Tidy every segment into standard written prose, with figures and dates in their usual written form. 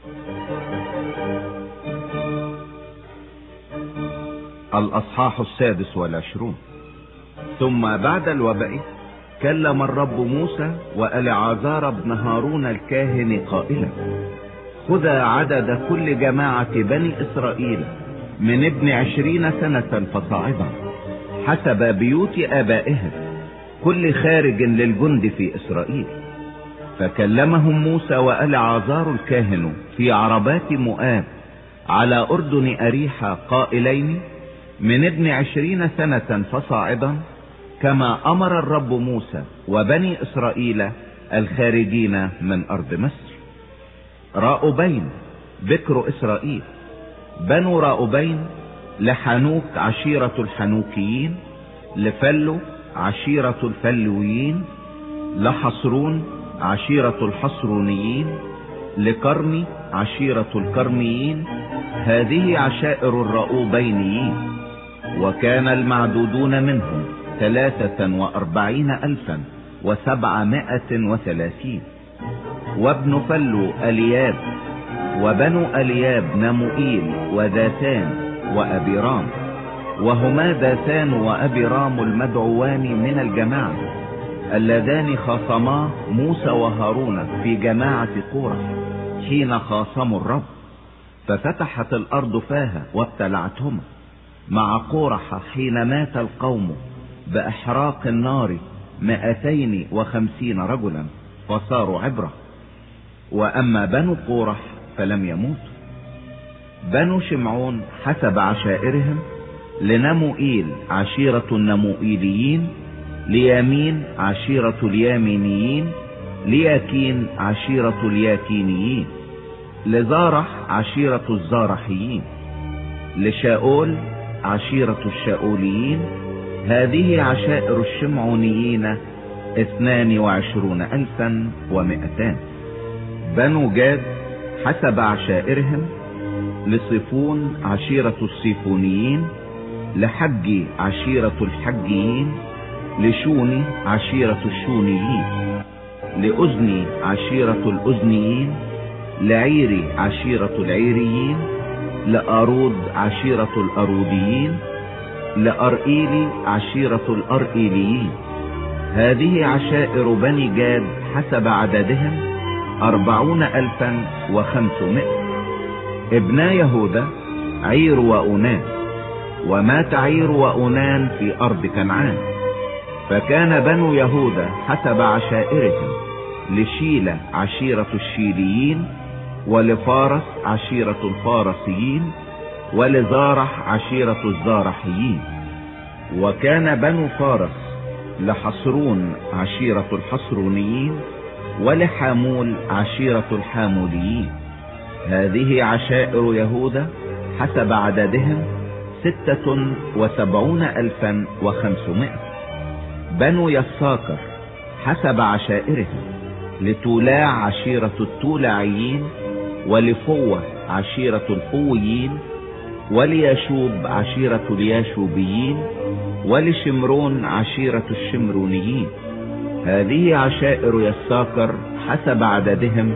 الأصحاح 26. ثم بعد الوباء كلم الرب موسى وألعازار بن هارون الكاهن قائلا: خذا عدد كل جماعة بني إسرائيل من ابن 20 سنة فصاعدا حسب بيوت آبائهم، كل خارج للجند في إسرائيل. فكلمهم موسى وألعازار الكاهن في عربات مؤاب على أردن أريحة قائلين: من ابن 20 سنة فصاعدا، كما أمر الرب موسى وبني إسرائيل الخارجين من أرض مصر. راؤبين بكر إسرائيل. بنو راؤبين: لحنوك عشيرة الحنوكيين، لفلو عشيرة الفلويين، لحصرون عشيرة الحصرونيين، لكرمي عشيرة الكرميين. هذه عشائر الراؤوبينيين. وكان المعدودون منهم 43,730. وابن فلو ألياب. وبنو ألياب نموئيل وداتان وأبيرام، وهما داتان وأبيرام المدعوان من الجماعة اللذان خاصما موسى وهارون في جماعة قورح حين خاصموا الرب، ففتحت الأرض فاها وابتلعتهما مع قورح حين مات القوم بإحراق النار 250 رجلا فصاروا عبرة. وأما بنو قورح فلم يموتوا. بنو شمعون حسب عشائرهم: لنموئيل عشيرة النموئيليين، ليامين عشيرة اليامينيين، لياكين عشيرة الياكينيين، لزارح عشيرة الزارحيين، لشاؤول عشيرة الشاؤوليين. هذه عشائر الشمعونيين 22,200. بنو جاد حسب عشائرهم: لصيفون عشيرة الصيفونيين، لحجي عشيرة الحجيين، لشوني عشيرة الشونيين، لأذني عشيرة الأذنيين، لعيري عشيرة العيريين، لأرود عشيرة الأروديين، لأرئيلي عشيرة الأرئيليين. هذه عشائر بني جاد حسب عددهم 40,500. ابنا يهوذا عير وأونان. ومات عير وأونان في أرض كنعان. فكان بنو يهوذا حسب عشائرهم: لشيلة عشيرة الشيليين، ولفارس عشيرة الفارسيين، ولزارح عشيرة الزارحيين. وكان بنو فارس: لحصرون عشيرة الحصرونيين، ولحامول عشيرة الحاموليين. هذه عشائر يهوذا حسب عددهم 76,500. بنو يساكر حسب عشائرهم: لتولاع عشيرة التولاعيين، ولفوة عشيرة الفويين، وليشوب عشيرة الياشوبيين، ولشمرون عشيرة الشمرونيين. هذه عشائر يساكر حسب عددهم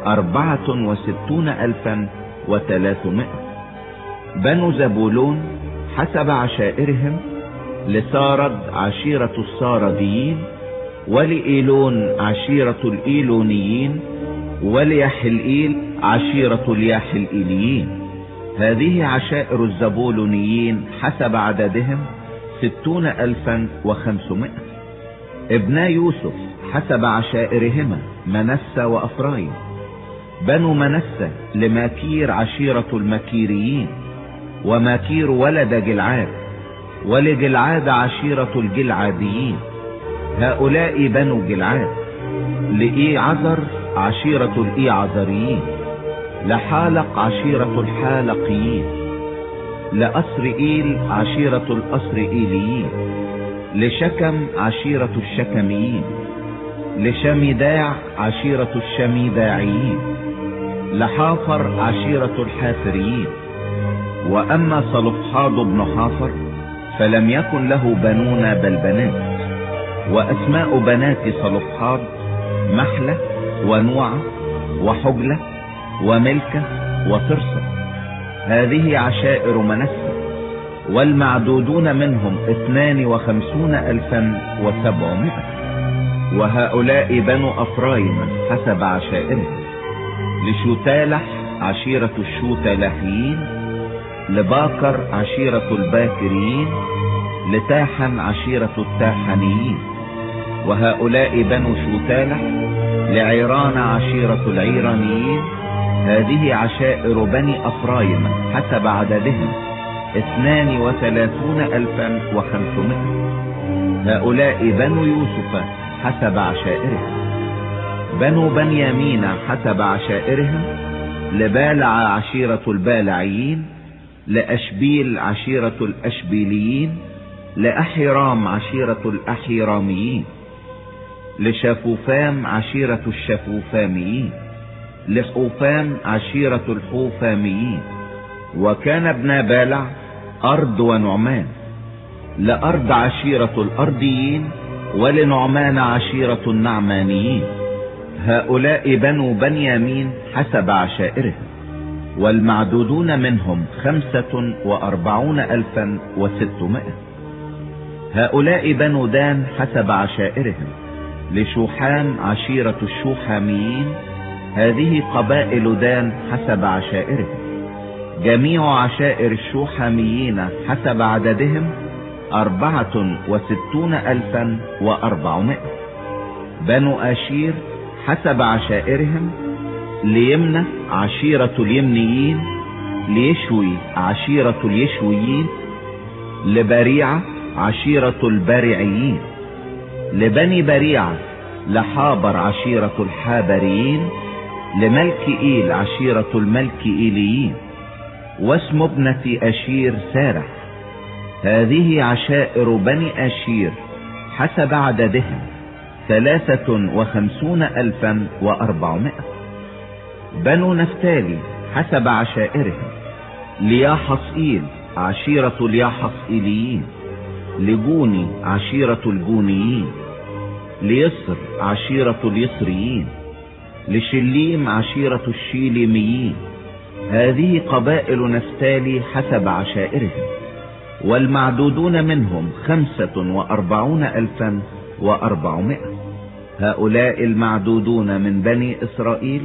64,300. بنو زبولون حسب عشائرهم: لسارد عشيرة السارديين، ولإيلون عشيرة الإيلونيين، وليحلئيل عشيرة الياحلئيليين. هذه عشائر الزبولونيين حسب عددهم 60,500. ابنا يوسف حسب عشائرهما: منسى وأفرايم. بنو منسى: لماكير عشيرة المكيريين، وماكير ولد جلعاد، ولجلعاد عشيرة الجلعاديين. هؤلاء بنو جلعاد. لإي عذر عشيرة الإي عذريين، لحالق عشيرة الحالقيين، لأسرئيل عشيرة الأسرئيليين، لشكم عشيرة الشكميين، لشميداع عشيرة الشميداعيين، لحافر عشيرة الحافريين. وأما صلفحاد بن حافر فلم يكن له بنون بل بنات. وأسماء بنات صلفحاد: محلة ونوعة وحجلة وملكة وترصة. هذه عشائر منسى، والمعدودون منهم 52,700. وهؤلاء بنو أفرايم حسب عشائرهم: لشوتالح عشيرة الشوتالحيين، لباكر عشيرة الباكريين، لتاحن عشيرة التاحنيين. وهؤلاء بنو شوتالح: لعيران عشيرة العيرانيين. هذه عشائر بني أفرايم حسب عددهم: 32,500. هؤلاء بنو يوسف حسب عشائرهم: بنو بنيامين حسب عشائرهم: لبالع عشيرة البالعيين، لأشبيل عشيرة الأشبيليين، لأحيرام عشيرة الأحيراميين، لشافوفام عشيرة الشافوفاميين، لحوفام عشيرة الحوفاميين. وكان ابن بالع أرض ونعمان. لأرض عشيرة الأرضيين، ولنعمان عشيرة النعمانيين. هؤلاء بنو بنيامين حسب عشائرهم، والمعدودون منهم 45,600. هؤلاء بنو دان حسب عشائرهم: لشوحام عشيرة الشوحاميين. هذه قبائل دان حسب عشائرهم. جميع عشائر الشوحاميين حسب عددهم 64,400. بنو آشير حسب عشائرهم: ليمنى عشيرة اليمنيين، ليشوي عشيرة اليشويين، لبريعة عشيرة البارعيين، لبني بريعة لحابر عشيرة الحابريين، لملكئيل عشيرة الملكئيليين. واسم ابنة أشير سارح. هذه عشائر بني أشير حسب عددهم: 53,400. بنو نفتالي حسب عشائرهم: لياحصئيل عشيرة الياحصئيليين، لجوني عشيرة الجونيين، ليصر عشيرة اليصريين، لشليم عشيرة الشيليميين. هذه قبائل نفتالي حسب عشائرهم، والمعدودون منهم 45,400. هؤلاء المعدودون من بني إسرائيل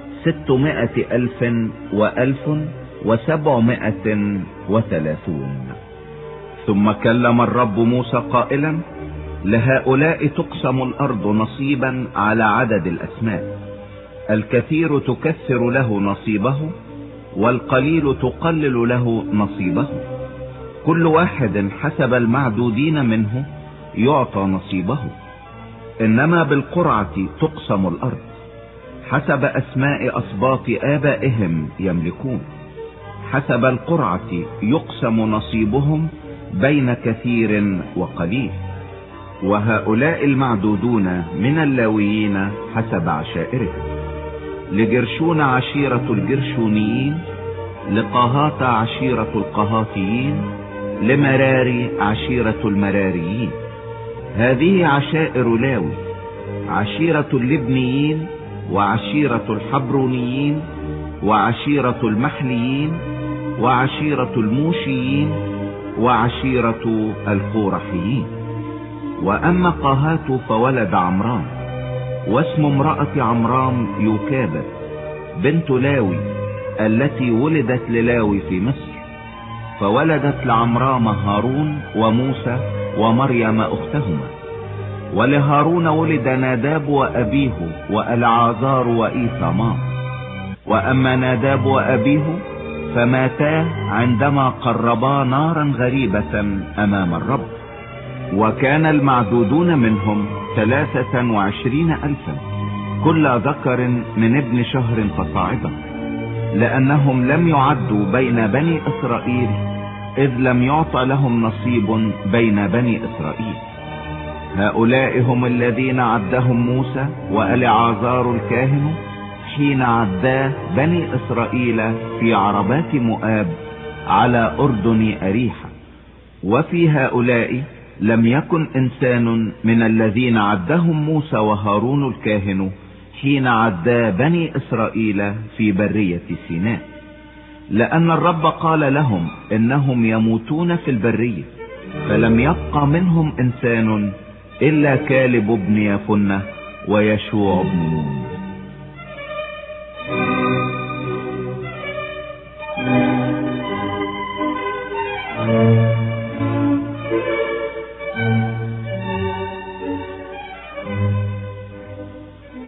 600,000,730. ثم كلم الرب موسى قائلا: لهؤلاء تقسم الأرض نصيبا على عدد الأسماء. الكثير تكثر له نصيبه، والقليل تقلل له نصيبه. كل واحد حسب المعدودين منه يعطى نصيبه. إنما بالقرعة تقسم الأرض، حسب أسماء أسباط آبائهم يملكون. حسب القرعة يقسم نصيبهم بين كثير وقليل. وهؤلاء المعدودون من اللاويين حسب عشائرهم: لجرشون عشيرة الجرشونيين، لقهات عشيرة القهاتيين، لمراري عشيرة المراريين. هذه عشائر لاوي: عشيرة اللبنيين، وعشيرة الحبرونيين، وعشيرة المحليين، وعشيرة الموشيين، وعشيرة القورحيين. وأما قهات فولد عمرام. واسم امرأة عمرام يوكابد بنت لاوي، التي ولدت للاوي في مصر. فولدت لعمرام هارون وموسى ومريم أختهما. ولهارون ولد ناداب وأبيه وألعازار وإيثامار. وأما ناداب وأبيه فماتا عندما قربا نارا غريبة أمام الرب. وكان المعدودون منهم 23,000، كل ذكر من ابن شهر فصاعدا، لأنهم لم يعدوا بين بني إسرائيل، إذ لم يعطى لهم نصيب بين بني إسرائيل. هؤلاء هم الذين عدهم موسى وألعازار الكاهن حين عدا بني إسرائيل في عربات مؤاب على أردن أريحة. وفي هؤلاء لم يكن إنسان من الذين عدهم موسى وهارون الكاهن حين عدا بني إسرائيل في برية سيناء، لأن الرب قال لهم إنهم يموتون في البرية، فلم يبقى منهم إنسان إلا كالب بن يفنة ويشوع بن نون.